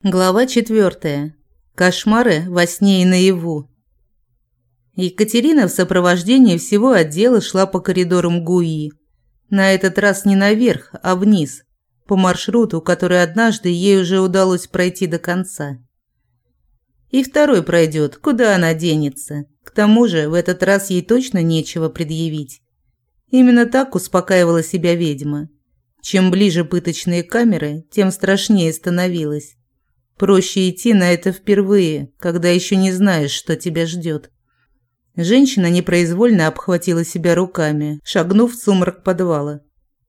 Глава 4. Кошмары во сне и наяву. Екатерина в сопровождении всего отдела шла по коридорам ГУИ. На этот раз не наверх, а вниз, по маршруту, который однажды ей уже удалось пройти до конца. И второй пройдет, куда она денется. К тому же в этот раз ей точно нечего предъявить. Именно так успокаивала себя ведьма. Чем ближе пыточные камеры, тем страшнее становилось. Проще идти на это впервые, когда еще не знаешь, что тебя ждет. Женщина непроизвольно обхватила себя руками, шагнув в сумрак подвала.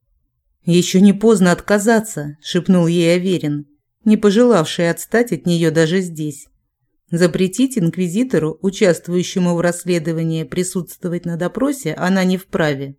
«Еще не поздно отказаться», – шепнул ей Аверин, не пожелавший отстать от нее даже здесь. Запретить инквизитору, участвующему в расследовании, присутствовать на допросе она не вправе.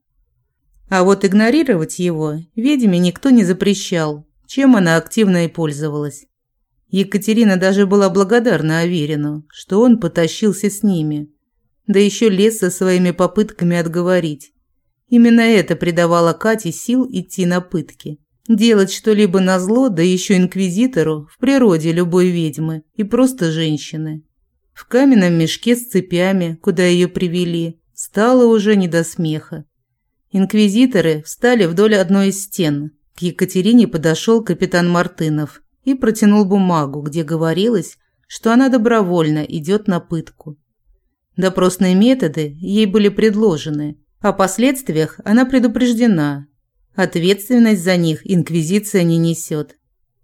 А вот игнорировать его ведьме никто не запрещал, чем она активно и пользовалась. Екатерина даже была благодарна Аверину, что он потащился с ними, да еще лез со своими попытками отговорить. Именно это придавало Кате сил идти на пытки. Делать что-либо назло, да еще инквизитору, в природе любой ведьмы и просто женщины. В каменном мешке с цепями, куда ее привели, стало уже не до смеха. Инквизиторы встали вдоль одной из стен. К Екатерине подошел капитан Мартынов и протянул бумагу, где говорилось, что она добровольно идет на пытку. Допросные методы ей были предложены, о последствиях она предупреждена. Ответственность за них инквизиция не несет.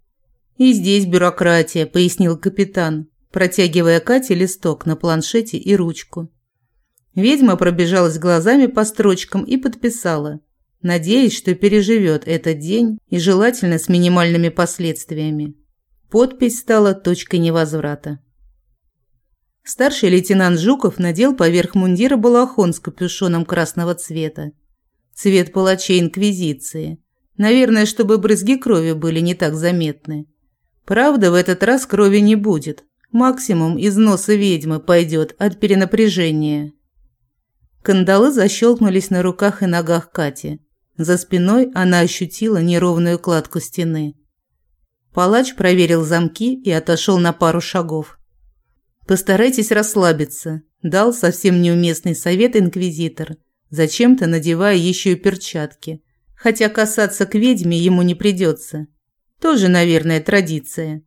«И здесь бюрократия», – пояснил капитан, протягивая Кате листок на планшете и ручку. Ведьма пробежалась глазами по строчкам и подписала, надеясь, что переживет этот день и желательно с минимальными последствиями. Подпись стала точкой невозврата. Старший лейтенант Жуков надел поверх мундира балахон с капюшоном красного цвета. Цвет палачей инквизиции. Наверное, чтобы брызги крови были не так заметны. Правда, в этот раз крови не будет. Максимум из носа ведьмы пойдет от перенапряжения. Кандалы защелкнулись на руках и ногах Кати. За спиной она ощутила неровную кладку стены. Палач проверил замки и отошел на пару шагов. «Постарайтесь расслабиться», – дал совсем неуместный совет инквизитор, зачем-то надевая еще и перчатки, хотя касаться к ведьме ему не придется. Тоже, наверное, традиция.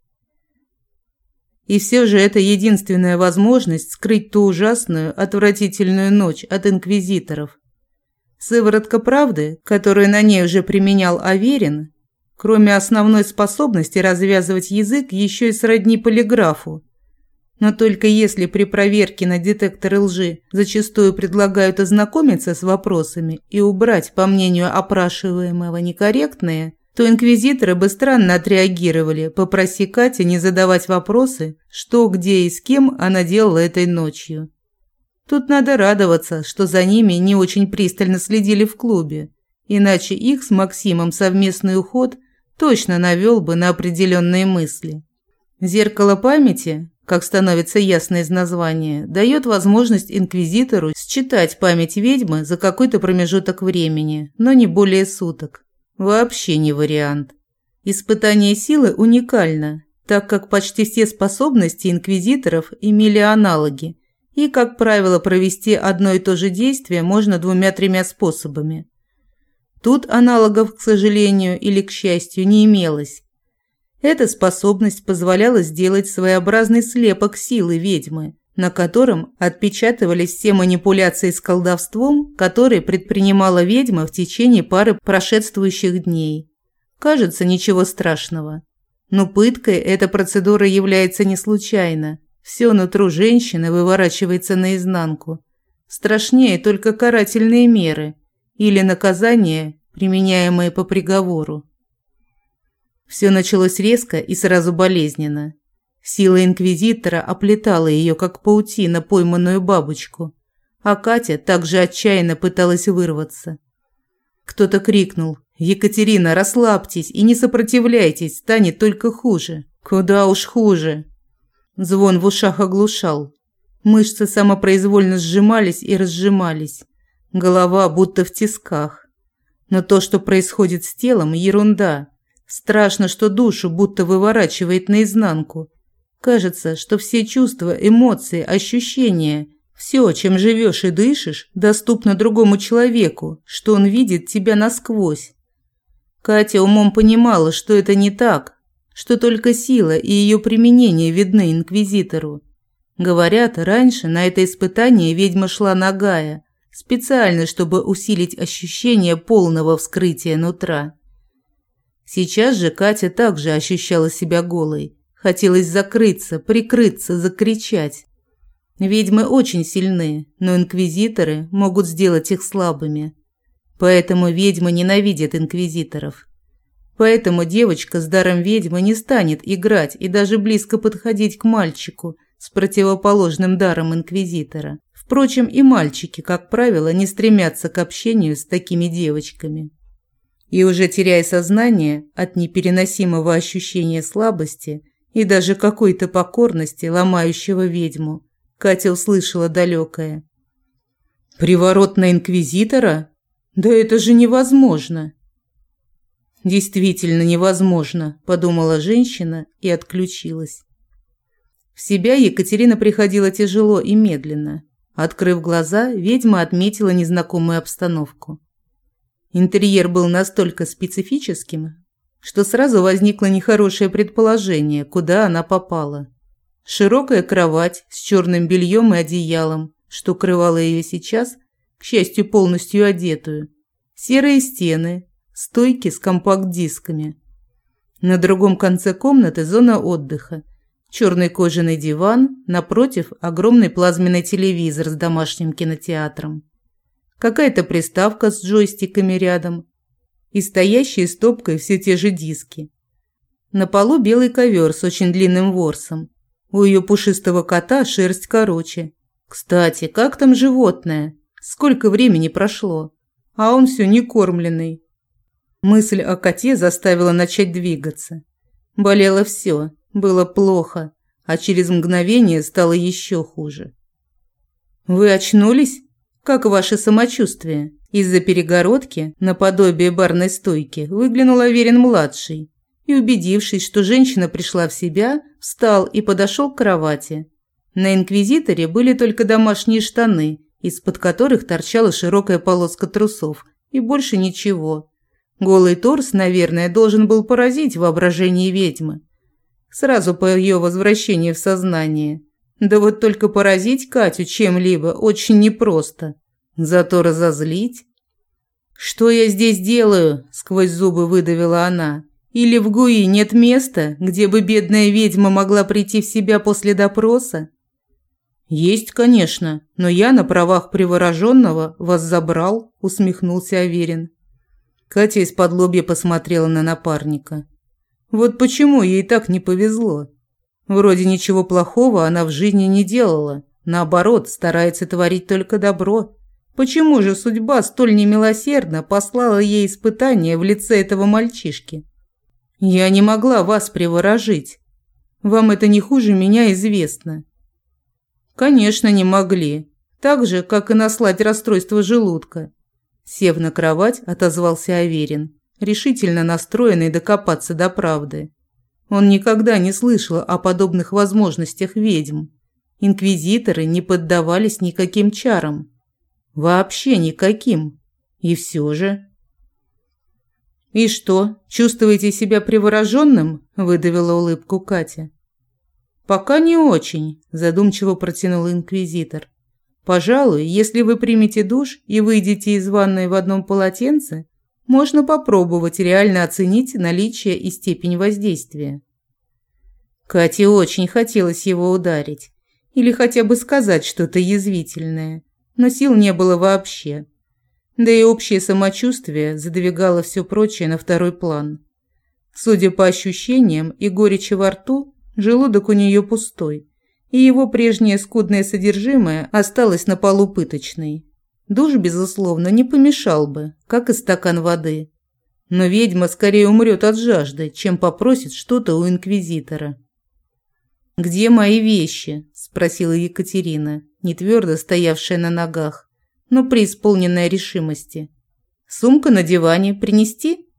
И все же это единственная возможность скрыть ту ужасную, отвратительную ночь от инквизиторов. Сыворотка правды, которую на ней уже применял Аверин, кроме основной способности развязывать язык, еще и сродни полиграфу. Но только если при проверке на детекторы лжи зачастую предлагают ознакомиться с вопросами и убрать, по мнению опрашиваемого, некорректные, то инквизиторы бы странно отреагировали, попроси Катя не задавать вопросы, что, где и с кем она делала этой ночью. Тут надо радоваться, что за ними не очень пристально следили в клубе, иначе их с Максимом совместный уход точно навел бы на определенные мысли. Зеркало памяти, как становится ясно из названия, дает возможность инквизитору считать память ведьмы за какой-то промежуток времени, но не более суток. Вообще не вариант. Испытание силы уникально, так как почти все способности инквизиторов имели аналоги, и, как правило, провести одно и то же действие можно 2-3 способами. Тут аналогов, к сожалению или к счастью, не имелось. Эта способность позволяла сделать своеобразный слепок силы ведьмы, на котором отпечатывались все манипуляции с колдовством, которые предпринимала ведьма в течение пары прошествующих дней. Кажется, ничего страшного. Но пыткой эта процедура является не случайно. Все нутро женщины выворачивается наизнанку. Страшнее только карательные меры или наказания, применяемые по приговору. Все началось резко и сразу болезненно. Сила инквизитора оплетала ее, как паутина, пойманную бабочку, а Катя также отчаянно пыталась вырваться. Кто-то крикнул: «Екатерина, расслабьтесь и не сопротивляйтесь, станет только хуже». Куда уж хуже. Звон в ушах оглушал. Мышцы самопроизвольно сжимались и разжимались. Голова будто в тисках. Но то, что происходит с телом, ерунда. Страшно, что душу будто выворачивает наизнанку. Кажется, что все чувства, эмоции, ощущения, все, чем живешь и дышишь, доступно другому человеку, что он видит тебя насквозь. Катя умом понимала, что это не так, что только сила и ее применение видны инквизитору. Говорят, раньше на это испытание ведьма шла нагая, специально, чтобы усилить ощущение полного вскрытия нутра. Сейчас же Катя также ощущала себя голой. Хотелось закрыться, прикрыться, закричать. Ведьмы очень сильны, но инквизиторы могут сделать их слабыми. Поэтому ведьмы ненавидят инквизиторов. Поэтому девочка с даром ведьмы не станет играть и даже близко подходить к мальчику с противоположным даром инквизитора. Впрочем, и мальчики, как правило, не стремятся к общению с такими девочками. И уже теряя сознание от непереносимого ощущения слабости и даже какой-то покорности, ломающего ведьму, Катя услышала далекое: «Приворот на инквизитора? Да это же невозможно!» «Действительно невозможно», – подумала женщина и отключилась. В себя Екатерина приходила тяжело и медленно. Открыв глаза, ведьма отметила незнакомую обстановку. Интерьер был настолько специфическим, что сразу возникло нехорошее предположение, куда она попала. Широкая кровать с черным бельем и одеялом, что укрывало ее сейчас, к счастью, полностью одетую. Серые стены, стойки с компакт-дисками. На другом конце комнаты зона отдыха. Черный кожаный диван, напротив огромный плазменный телевизор с домашним кинотеатром. Какая-то приставка с джойстиками рядом и стоящие стопкой все те же диски. На полу белый ковер с очень длинным ворсом. У ее пушистого кота шерсть короче. Кстати, как там животное? Сколько времени прошло? А он все не кормленный. Мысль о коте заставила начать двигаться. Болело все, было плохо, а через мгновение стало еще хуже. «Вы очнулись? Как ваше самочувствие?» Из-за перегородки, наподобие барной стойки, выглянул Аверин-младший и, убедившись, что женщина пришла в себя, встал и подошел к кровати. На инквизиторе были только домашние штаны, из-под которых торчала широкая полоска трусов, и больше ничего. Голый торс, наверное, должен был поразить воображение ведьмы. Сразу по ее возвращении в сознание. Да вот только поразить Катю чем-либо очень непросто. Зато разозлить. «Что я здесь делаю?» – сквозь зубы выдавила она. «Или в ГУИ нет места, где бы бедная ведьма могла прийти в себя после допроса?» «Есть, конечно, но я на правах привороженного вас забрал», – усмехнулся Аверин. Катя исподлобья посмотрела на напарника. Вот почему ей так не повезло. Вроде ничего плохого она в жизни не делала. Наоборот, старается творить только добро. Почему же судьба столь немилосердно послала ей испытание в лице этого мальчишки? Я не могла вас приворожить. Вам это не хуже меня известно. Конечно, не могли. Так же, как и наслать расстройство желудка. Сев на кровать, отозвался Аверин, решительно настроенный докопаться до правды. Он никогда не слышал о подобных возможностях ведьм. Инквизиторы не поддавались никаким чарам. Вообще никаким. И все же... «И что, чувствуете себя привороженным?» – выдавила улыбку Катя. «Пока не очень», – задумчиво протянул инквизитор. «Пожалуй, если вы примете душ и выйдете из ванной в одном полотенце, можно попробовать реально оценить наличие и степень воздействия». Кате очень хотелось его ударить или хотя бы сказать что-то язвительное, но сил не было вообще. Да и общее самочувствие задвигало все прочее на второй план. Судя по ощущениям и горечи во рту, желудок у нее пустой, и его прежнее скудное содержимое осталось на полу пыточной. Душ, безусловно, не помешал бы, как и стакан воды. Но ведьма скорее умрет от жажды, чем попросит что-то у инквизитора. «Где мои вещи?» – спросила Екатерина, не твердо стоявшая на ногах, но преисполненная решимости. «Сумка на диване принести?»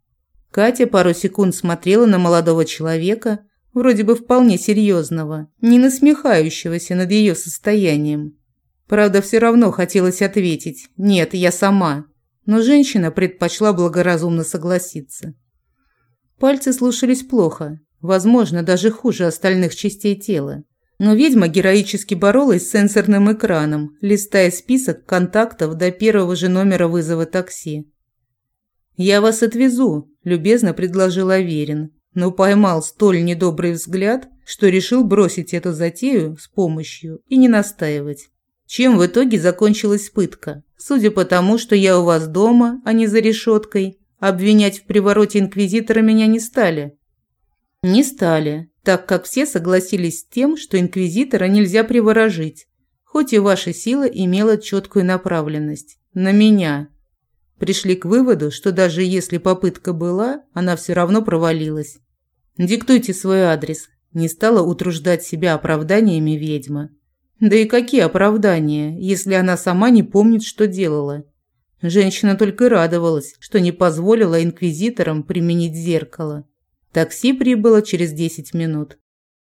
Катя пару секунд смотрела на молодого человека, вроде бы вполне серьезного, не насмехающегося над ее состоянием. Правда, все равно хотелось ответить: «Нет, я сама». Но женщина предпочла благоразумно согласиться. Пальцы слушались плохо, возможно, даже хуже остальных частей тела. Но ведьма героически боролась с сенсорным экраном, листая список контактов до первого же номера вызова такси. «Я вас отвезу», – любезно предложил Аверин, но поймал столь недобрый взгляд, что решил бросить эту затею с помощью и не настаивать. Чем в итоге закончилась пытка? Судя по тому, что я у вас дома, а не за решеткой, обвинять в привороте инквизитора меня не стали. Не стали, так как все согласились с тем, что инквизитора нельзя приворожить, хоть и ваша сила имела четкую направленность. На меня. Пришли к выводу, что даже если попытка была, она все равно провалилась. Диктуйте свой адрес. Не стала утруждать себя оправданиями ведьма. Да и какие оправдания, если она сама не помнит, что делала? Женщина только радовалась, что не позволила инквизиторам применить зеркало. Такси прибыло через 10 минут.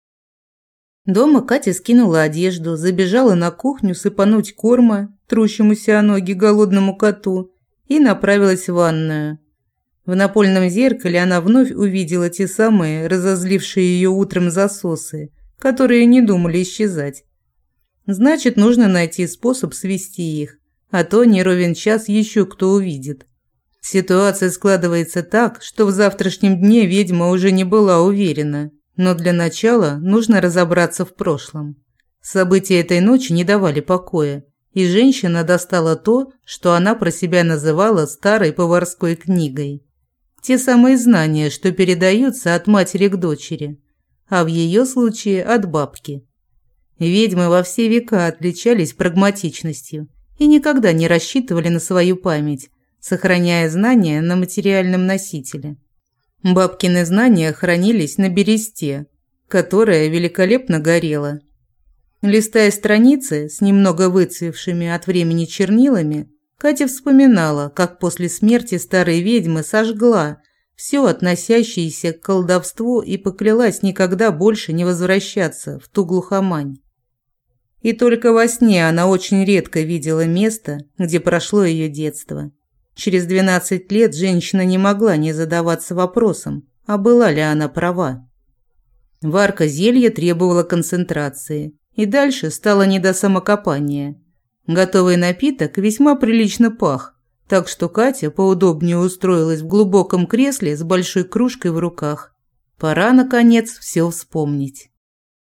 Дома Катя скинула одежду, забежала на кухню сыпануть корма трущемуся о ноги голодному коту и направилась в ванную. В напольном зеркале она вновь увидела те самые, разозлившие ее утром засосы, которые не думали исчезать. Значит, нужно найти способ свести их, а то не ровен час еще кто увидит. Ситуация складывается так, что в завтрашнем дне ведьма уже не была уверена, но для начала нужно разобраться в прошлом. События этой ночи не давали покоя, и женщина достала то, что она про себя называла старой поварской книгой. Те самые знания, что передаются от матери к дочери, а в ее случае от бабки. Ведьмы во все века отличались прагматичностью и никогда не рассчитывали на свою память, сохраняя знания на материальном носителе. Бабкины знания хранились на бересте, которая великолепно горела. Листая страницы с немного выцвевшими от времени чернилами, Катя вспоминала, как после смерти старой ведьмы сожгла все относящееся к колдовству и поклялась никогда больше не возвращаться в ту глухомань. И только во сне она очень редко видела место, где прошло ее детство. Через 12 лет женщина не могла не задаваться вопросом, а была ли она права. Варка зелья требовала концентрации, и дальше стало не до самокопания. Готовый напиток весьма прилично пах, так что Катя поудобнее устроилась в глубоком кресле с большой кружкой в руках. Пора, наконец, все вспомнить.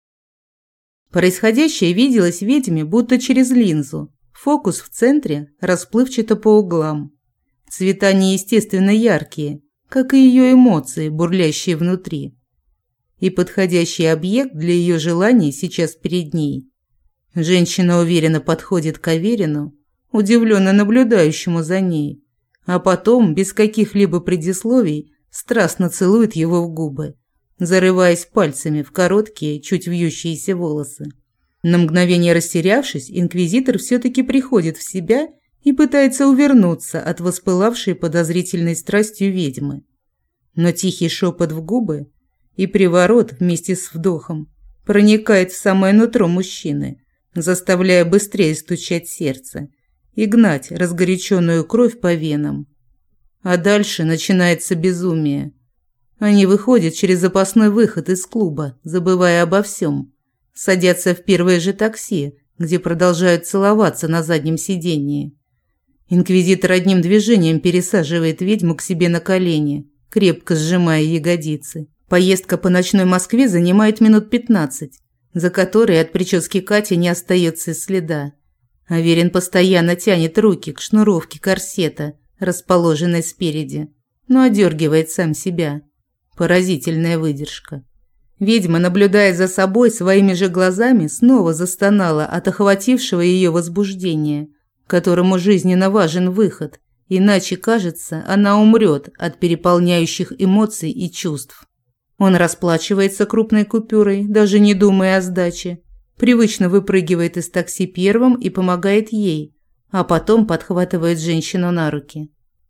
Происходящее виделось ведьме будто через линзу. Фокус в центре, расплывчато по углам. Цвета неестественно яркие, как и ее эмоции, бурлящие внутри. И подходящий объект для ее желаний сейчас перед ней. Женщина уверенно подходит к Аверину, удивленно наблюдающему за ней, а потом, без каких-либо предисловий, страстно целует его в губы, зарываясь пальцами в короткие, чуть вьющиеся волосы. На мгновение растерявшись, инквизитор все-таки приходит в себя и пытается увернуться от воспылавшей подозрительной страстью ведьмы. Но тихий шепот в губы и приворот вместе с вдохом проникает в самое нутро мужчины, заставляя быстрее стучать сердце и гнать разгоряченную кровь по венам. А дальше начинается безумие. Они выходят через запасной выход из клуба, забывая обо всем. Садятся в первое же такси, где продолжают целоваться на заднем сидении. Инквизитор одним движением пересаживает ведьму к себе на колени, крепко сжимая ягодицы. Поездка по ночной Москве занимает минут 15, за которые от прически Кати не остается следа. Аверин постоянно тянет руки к шнуровке корсета, расположенной спереди, но одергивает сам себя. Поразительная выдержка. Ведьма, наблюдая за собой своими же глазами, снова застонала от охватившего ее возбуждения, которому жизненно важен выход, иначе, кажется, она умрет от переполняющих эмоций и чувств. Он расплачивается крупной купюрой, даже не думая о сдаче, привычно выпрыгивает из такси первым и помогает ей, а потом подхватывает женщину на руки.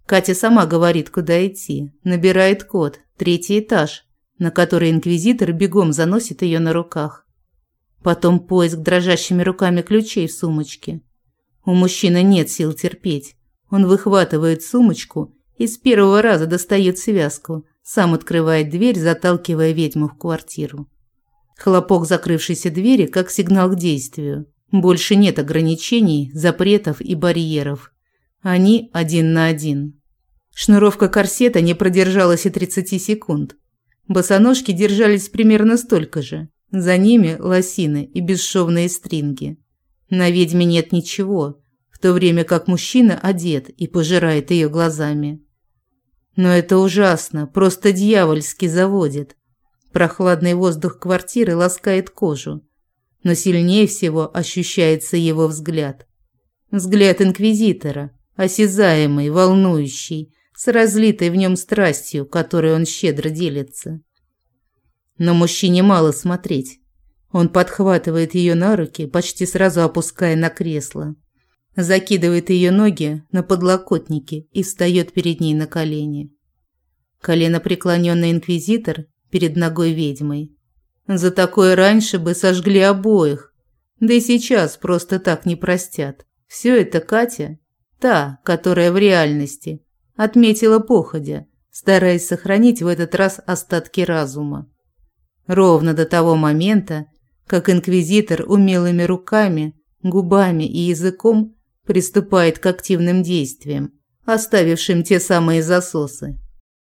Катя сама говорит, куда идти, набирает код, 3-й этаж, на который инквизитор бегом заносит ее на руках. Потом поиск дрожащими руками ключей в сумочке. У мужчины нет сил терпеть. Он выхватывает сумочку и с первого раза достает связку, сам открывает дверь, заталкивая ведьму в квартиру. Хлопок закрывшейся двери как сигнал к действию. Больше нет ограничений, запретов и барьеров. Они 1 на 1. Шнуровка корсета не продержалась и 30 секунд. Босоножки держались примерно столько же. За ними лосины и бесшовные стринги. На ведьме нет ничего, в то время как мужчина одет и пожирает ее глазами. Но это ужасно, просто дьявольски заводит. Прохладный воздух квартиры ласкает кожу, но сильнее всего ощущается его взгляд. Взгляд инквизитора, осязаемый, волнующий, с разлитой в нем страстью, которой он щедро делится. Но мужчине мало смотреть. Он подхватывает ее на руки, почти сразу опуская на кресло. Закидывает ее ноги на подлокотники и встает перед ней на колени. Коленопреклоненный инквизитор перед ногой ведьмой. За такое раньше бы сожгли обоих, да и сейчас просто так не простят. Все это Катя, та, которая в реальности, отметила походя, стараясь сохранить в этот раз остатки разума. Ровно до того момента, как инквизитор умелыми руками, губами и языком приступает к активным действиям, оставившим те самые засосы.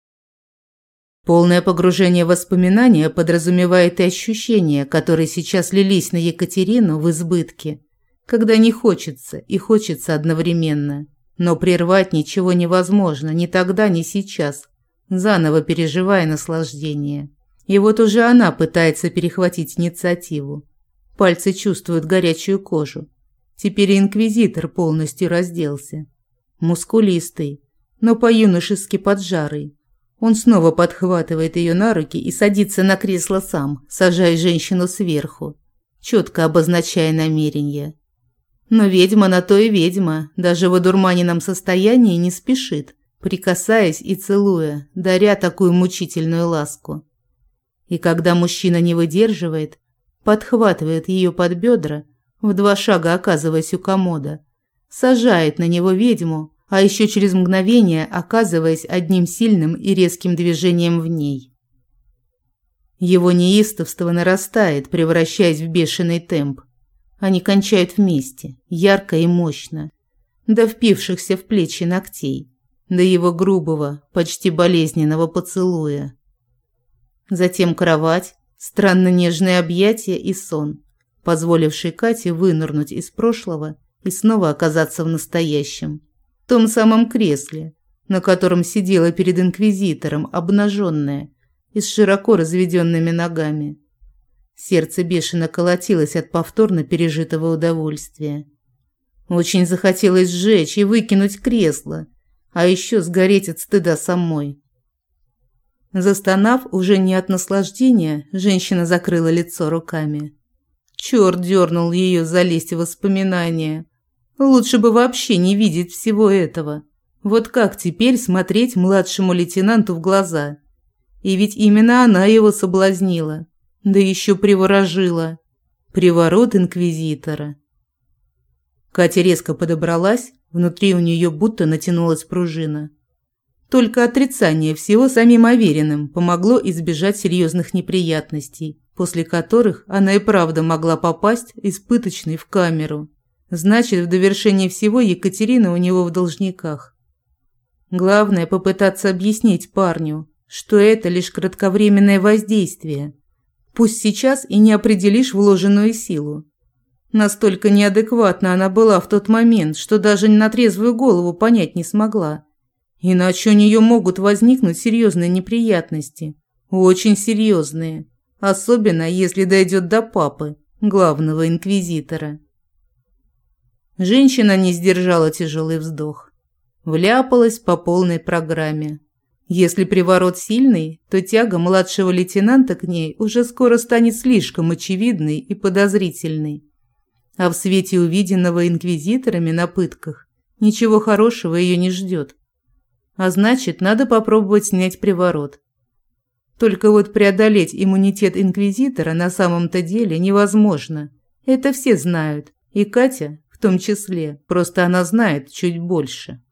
Полное погружение в воспоминания подразумевает и ощущения, которые сейчас лились на Екатерину в избытке, когда не хочется и хочется одновременно. Но прервать ничего невозможно ни тогда, ни сейчас, заново переживая наслаждение. И вот уже она пытается перехватить инициативу. Пальцы чувствуют горячую кожу. Теперь и инквизитор полностью разделся. Мускулистый, но по-юношески поджарый. Он снова подхватывает ее на руки и садится на кресло сам, сажая женщину сверху, четко обозначая намерение. Но ведьма на то и ведьма, даже в одурманенном состоянии не спешит, прикасаясь и целуя, даря такую мучительную ласку. И когда мужчина не выдерживает, подхватывает ее под бедра, в 2 шага оказываясь у комода, сажает на него ведьму, а еще через мгновение оказываясь одним сильным и резким движением в ней. Его неистовство нарастает, превращаясь в бешеный темп. Они кончают вместе, ярко и мощно, до впившихся в плечи ногтей, до его грубого, почти болезненного поцелуя. Затем кровать, странно нежные объятия и сон, позволивший Кате вынырнуть из прошлого и снова оказаться в настоящем. В том самом кресле, на котором сидела перед инквизитором, обнаженная и с широко разведенными ногами. Сердце бешено колотилось от повторно пережитого удовольствия. Очень захотелось сжечь и выкинуть кресло, а еще сгореть от стыда самой. Застонав уже не от наслаждения, женщина закрыла лицо руками. Черт дернул ее залезть в воспоминания. Лучше бы вообще не видеть всего этого. Вот как теперь смотреть младшему лейтенанту в глаза? И ведь именно она его соблазнила, да еще приворожила. Приворот инквизитора. Катя резко подобралась, внутри у нее будто натянулась пружина. Только отрицание всего самим Авериным помогло избежать серьезных неприятностей, после которых она и правда могла попасть из пыточной в камеру. Значит, в довершение всего Екатерина у него в должниках. Главное попытаться объяснить парню, что это лишь кратковременное воздействие. Пусть сейчас и не определишь вложенную силу. Настолько неадекватна она была в тот момент, что даже на трезвую голову понять не смогла. Иначе у нее могут возникнуть серьезные неприятности. Очень серьезные. Особенно, если дойдет до папы, главного инквизитора. Женщина не сдержала тяжелый вздох. Вляпалась по полной программе. Если приворот сильный, то тяга младшего лейтенанта к ней уже скоро станет слишком очевидной и подозрительной. А в свете увиденного инквизиторами на пытках ничего хорошего ее не ждет. А значит, надо попробовать снять приворот. Только вот преодолеть иммунитет инквизитора на самом-то деле невозможно. Это все знают, и Катя в том числе, просто она знает чуть больше.